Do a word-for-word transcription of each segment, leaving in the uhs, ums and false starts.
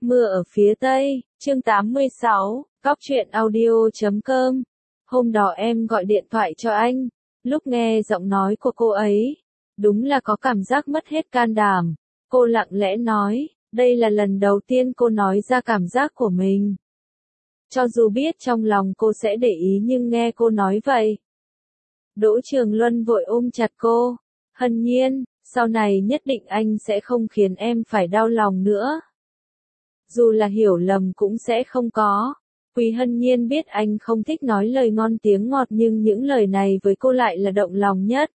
Mưa ở phía Tây, chương tám mươi sáu, góc truyện audio chấm com. Hôm đó em gọi điện thoại cho anh, lúc nghe giọng nói của cô ấy, đúng là có cảm giác mất hết can đảm. Cô lặng lẽ nói, đây là lần đầu tiên cô nói ra cảm giác của mình. Cho dù biết trong lòng cô sẽ để ý nhưng nghe cô nói vậy. Đỗ Trường Luân vội ôm chặt cô, Hân Nhiên, sau này nhất định anh sẽ không khiến em phải đau lòng nữa. Dù là hiểu lầm cũng sẽ không có. Quý Hân Nhiên biết anh không thích nói lời ngon tiếng ngọt nhưng những lời này với cô lại là động lòng nhất.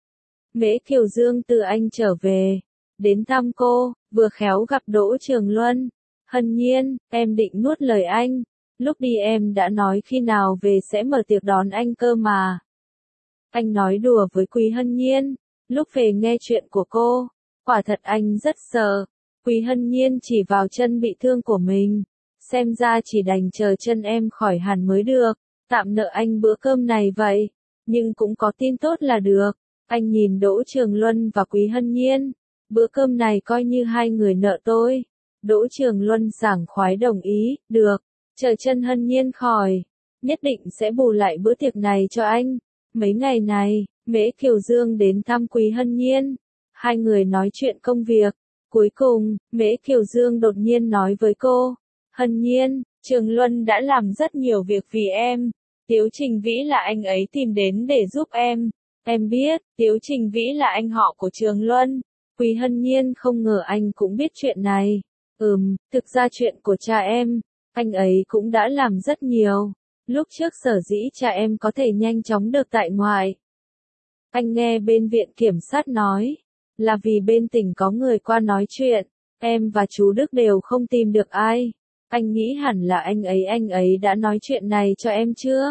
Mễ Kiều Dương từ Anh trở về, đến thăm cô, vừa khéo gặp Đỗ Trường Luân. Hân Nhiên, em định nuốt lời anh, lúc đi em đã nói khi nào về sẽ mở tiệc đón anh cơ mà. Anh nói đùa với Quý Hân Nhiên, lúc về nghe chuyện của cô, quả thật anh rất sợ. Quý Hân Nhiên chỉ vào chân bị thương của mình, xem ra chỉ đành chờ chân em khỏi hẳn mới được, tạm nợ anh bữa cơm này vậy, nhưng cũng có tin tốt là được. Anh nhìn Đỗ Trường Luân và Quý Hân Nhiên, bữa cơm này coi như hai người nợ tôi. Đỗ Trường Luân sảng khoái đồng ý, được, chờ chân Hân Nhiên khỏi, nhất định sẽ bù lại bữa tiệc này cho anh. Mấy ngày này, Mễ Kiều Dương đến thăm Quý Hân Nhiên, hai người nói chuyện công việc. Cuối cùng, Mễ Kiều Dương đột nhiên nói với cô, Hân Nhiên, Trường Luân đã làm rất nhiều việc vì em, Tiếu Trình Vĩ là anh ấy tìm đến để giúp em, em biết, Tiếu Trình Vĩ là anh họ của Trường Luân. Quý Hân Nhiên không ngờ anh cũng biết chuyện này. Ừm, thực ra chuyện của cha em, anh ấy cũng đã làm rất nhiều, lúc trước sở dĩ cha em có thể nhanh chóng được tại ngoại. Anh nghe bên viện kiểm sát nói, là vì bên tỉnh có người qua nói chuyện, em và chú Đức đều không tìm được ai. Anh nghĩ hẳn là anh ấy anh ấy đã nói chuyện này cho em chưa?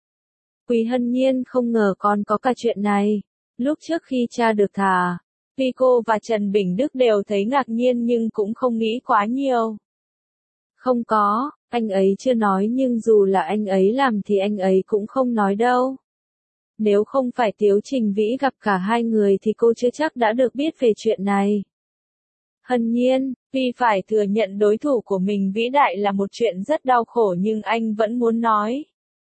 Quý Hân Nhiên không ngờ còn có cả chuyện này. Lúc trước khi cha được thả, tuy cô và Trần Bình Đức đều thấy ngạc nhiên nhưng cũng không nghĩ quá nhiều. Không có, anh ấy chưa nói nhưng dù là anh ấy làm thì anh ấy cũng không nói đâu. Nếu không phải Tiếu Trình Vĩ gặp cả hai người thì cô chưa chắc đã được biết về chuyện này. Hân Nhiên, tuy phải thừa nhận đối thủ của mình vĩ đại là một chuyện rất đau khổ nhưng anh vẫn muốn nói.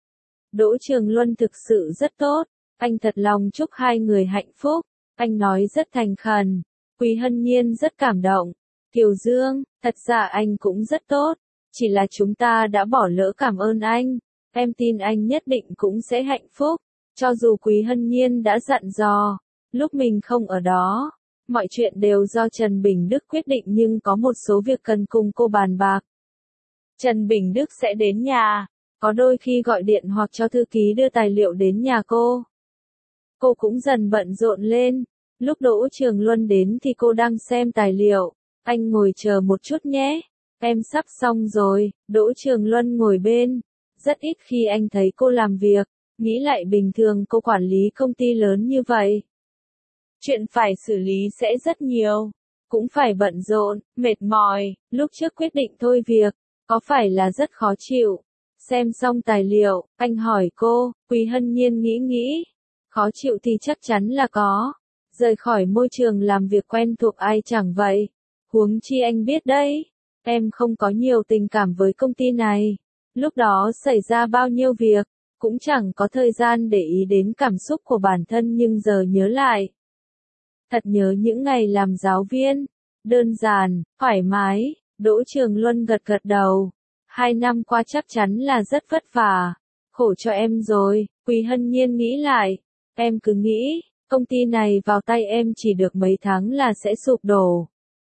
Đỗ Trường Luân thực sự rất tốt, anh thật lòng chúc hai người hạnh phúc, anh nói rất thành khẩn. Quý Hân Nhiên rất cảm động. Kiều Dương, thật ra anh cũng rất tốt, chỉ là chúng ta đã bỏ lỡ cảm ơn anh, em tin anh nhất định cũng sẽ hạnh phúc. Cho dù Quý Hân Nhiên đã dặn dò, lúc mình không ở đó, mọi chuyện đều do Trần Bình Đức quyết định nhưng có một số việc cần cùng cô bàn bạc. Trần Bình Đức sẽ đến nhà, có đôi khi gọi điện hoặc cho thư ký đưa tài liệu đến nhà cô. Cô cũng dần bận rộn lên, lúc Đỗ Trường Luân đến thì cô đang xem tài liệu, anh ngồi chờ một chút nhé, em sắp xong rồi. Đỗ Trường Luân ngồi bên, rất ít khi anh thấy cô làm việc. Nghĩ lại bình thường cô quản lý công ty lớn như vậy. Chuyện phải xử lý sẽ rất nhiều, cũng phải bận rộn, mệt mỏi, lúc trước quyết định thôi việc, có phải là rất khó chịu. Xem xong tài liệu, anh hỏi cô, Quý Hân Nhiên nghĩ nghĩ, khó chịu thì chắc chắn là có, rời khỏi môi trường làm việc quen thuộc ai chẳng vậy, huống chi anh biết đấy, em không có nhiều tình cảm với công ty này, lúc đó xảy ra bao nhiêu việc. Cũng chẳng có thời gian để ý đến cảm xúc của bản thân nhưng giờ nhớ lại. Thật nhớ những ngày làm giáo viên. Đơn giản, thoải mái, Đỗ Trường Luân gật gật đầu. Hai năm qua chắc chắn là rất vất vả. Khổ cho em rồi, Quý Hân Nhiên nghĩ lại. Em cứ nghĩ, công ty này vào tay em chỉ được mấy tháng là sẽ sụp đổ.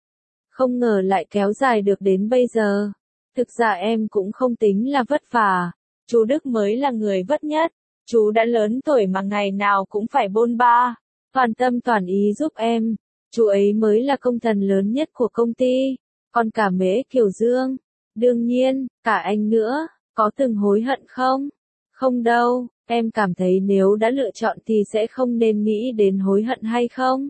Không ngờ lại kéo dài được đến bây giờ. Thực ra em cũng không tính là vất vả. Chú Đức mới là người vất nhất, chú đã lớn tuổi mà ngày nào cũng phải bôn ba, toàn tâm toàn ý giúp em, chú ấy mới là công thần lớn nhất của công ty, còn cả Mễ Kiều Dương, đương nhiên, cả anh nữa, có từng hối hận không? Không đâu, em cảm thấy nếu đã lựa chọn thì sẽ không nên nghĩ đến hối hận hay không?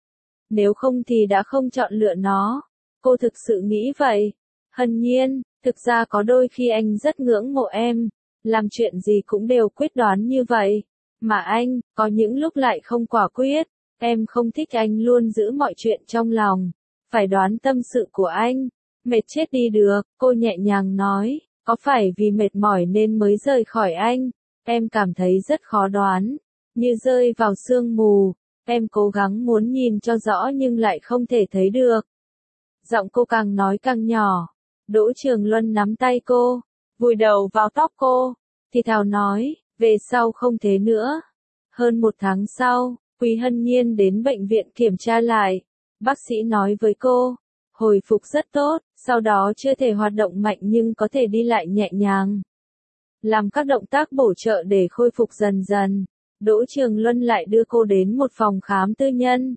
Nếu không thì đã không chọn lựa nó, cô thực sự nghĩ vậy. Hân Nhiên, thực ra có đôi khi anh rất ngưỡng mộ em. Làm chuyện gì cũng đều quyết đoán như vậy. Mà anh, có những lúc lại không quả quyết. Em không thích anh luôn giữ mọi chuyện trong lòng. Phải đoán tâm sự của anh. Mệt chết đi được, cô nhẹ nhàng nói, có phải vì mệt mỏi nên mới rời khỏi anh? Em cảm thấy rất khó đoán, như rơi vào sương mù, em cố gắng muốn nhìn cho rõ nhưng lại không thể thấy được. Giọng cô càng nói càng nhỏ, Đỗ Trường Luân nắm tay cô, vùi đầu vào tóc cô, thì thào nói, về sau không thế nữa. Hơn một tháng sau, Quý Hân Nhiên đến bệnh viện kiểm tra lại, bác sĩ nói với cô, hồi phục rất tốt, sau đó chưa thể hoạt động mạnh nhưng có thể đi lại nhẹ nhàng. Làm các động tác bổ trợ để khôi phục dần dần, Đỗ Trường Luân lại đưa cô đến một phòng khám tư nhân.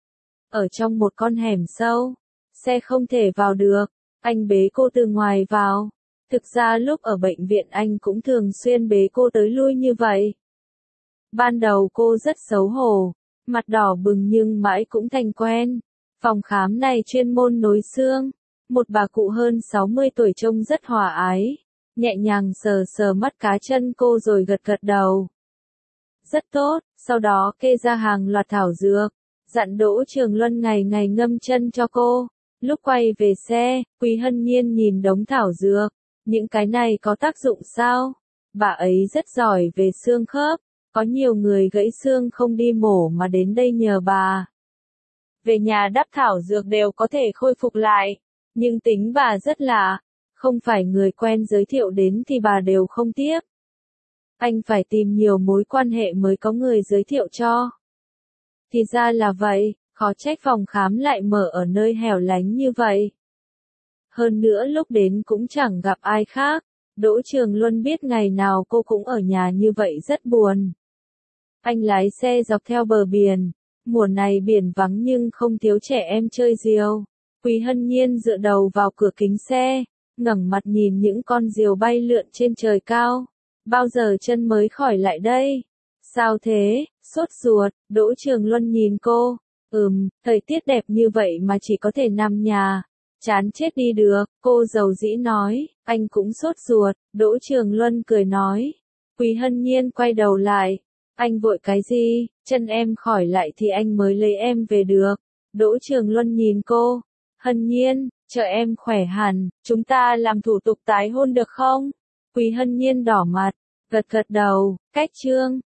Ở trong một con hẻm sâu, xe không thể vào được, anh bế cô từ ngoài vào. Thực ra lúc ở bệnh viện anh cũng thường xuyên bế cô tới lui như vậy. Ban đầu cô rất xấu hổ, mặt đỏ bừng nhưng mãi cũng thành quen. Phòng khám này chuyên môn nối xương. Một bà cụ hơn sáu mươi tuổi trông rất hòa ái, nhẹ nhàng sờ sờ mắt cá chân cô rồi gật gật đầu. Rất tốt, sau đó kê ra hàng loạt thảo dược, dặn Đỗ Trường Luân ngày ngày ngâm chân cho cô. Lúc quay về xe, Quý Hân Nhiên nhìn đống thảo dược, những cái này có tác dụng sao? Bà ấy rất giỏi về xương khớp, có nhiều người gãy xương không đi mổ mà đến đây nhờ bà. Về nhà đắp thảo dược đều có thể khôi phục lại, nhưng tính bà rất lạ, không phải người quen giới thiệu đến thì bà đều không tiếp. Anh phải tìm nhiều mối quan hệ mới có người giới thiệu cho. Thì ra là vậy, khó trách phòng khám lại mở ở nơi hẻo lánh như vậy. Hơn nữa lúc đến cũng chẳng gặp ai khác, Đỗ Trường Luân biết ngày nào cô cũng ở nhà như vậy rất buồn. Anh lái xe dọc theo bờ biển, mùa này biển vắng nhưng không thiếu trẻ em chơi diều. Quý Hân Nhiên dựa đầu vào cửa kính xe, ngẩng mặt nhìn những con diều bay lượn trên trời cao. Bao giờ chân mới khỏi lại đây? Sao thế? Sốt ruột, Đỗ Trường Luân nhìn cô. Ừm, thời tiết đẹp như vậy mà chỉ có thể nằm nhà. Chán chết đi được, cô dầu dĩ nói, anh cũng sốt ruột, Đỗ Trường Luân cười nói. Quý Hân Nhiên quay đầu lại, anh vội cái gì, chân em khỏi lại thì anh mới lấy em về được. Đỗ Trường Luân nhìn cô, Hân Nhiên, chờ em khỏe hẳn, chúng ta làm thủ tục tái hôn được không? Quý Hân Nhiên đỏ mặt, gật gật đầu, cách chương.